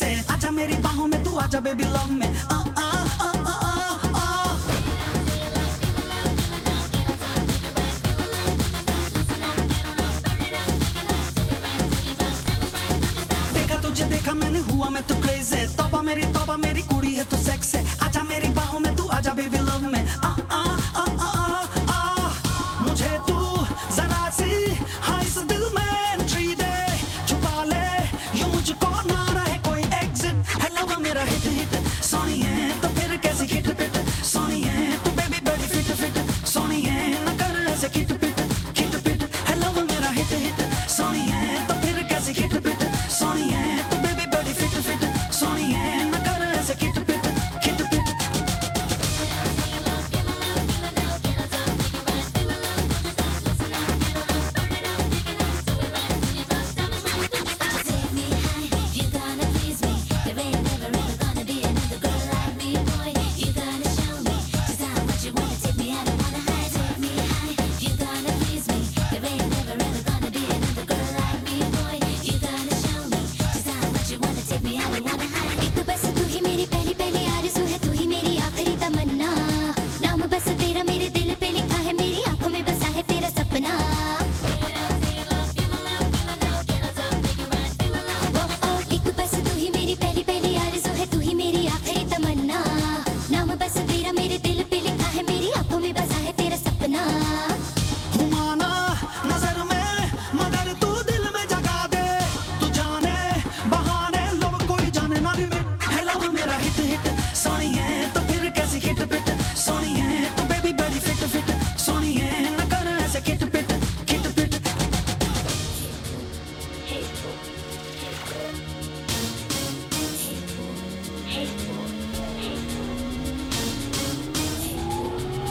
से आजा मेरी बाहों में तू आजा बेबी लव में आ आ आ आ आ आ देखा तुझे देखा मैंने हुआ मैं तो क्रेज़ी तौबा मेरी कुड़ी है तू सेक्स है आजा मेरी बाहों में तू आजा बेबी लव में आ आ आ आ आ आ मुझे तू जरा सी हाँ इस दिल में एंट्री दे छुपा ले यूं मुझको ना रहे कोई एग्जिट हेलो मेरा हिट हिट सोनी है तो फिर कैसी हिट पिट सोनी है तू बेबी बड़ी फिट फिट सोनी है ना कर ऐसे किट पिट हेलो मेरा हिट हिट सोनी है तो फिर कैसी हिट पिट सोनी है तू बेबी बड़ी फिट फिट सोनी है ना कर ऐसे किट पिट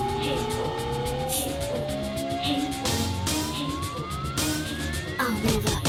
I'll never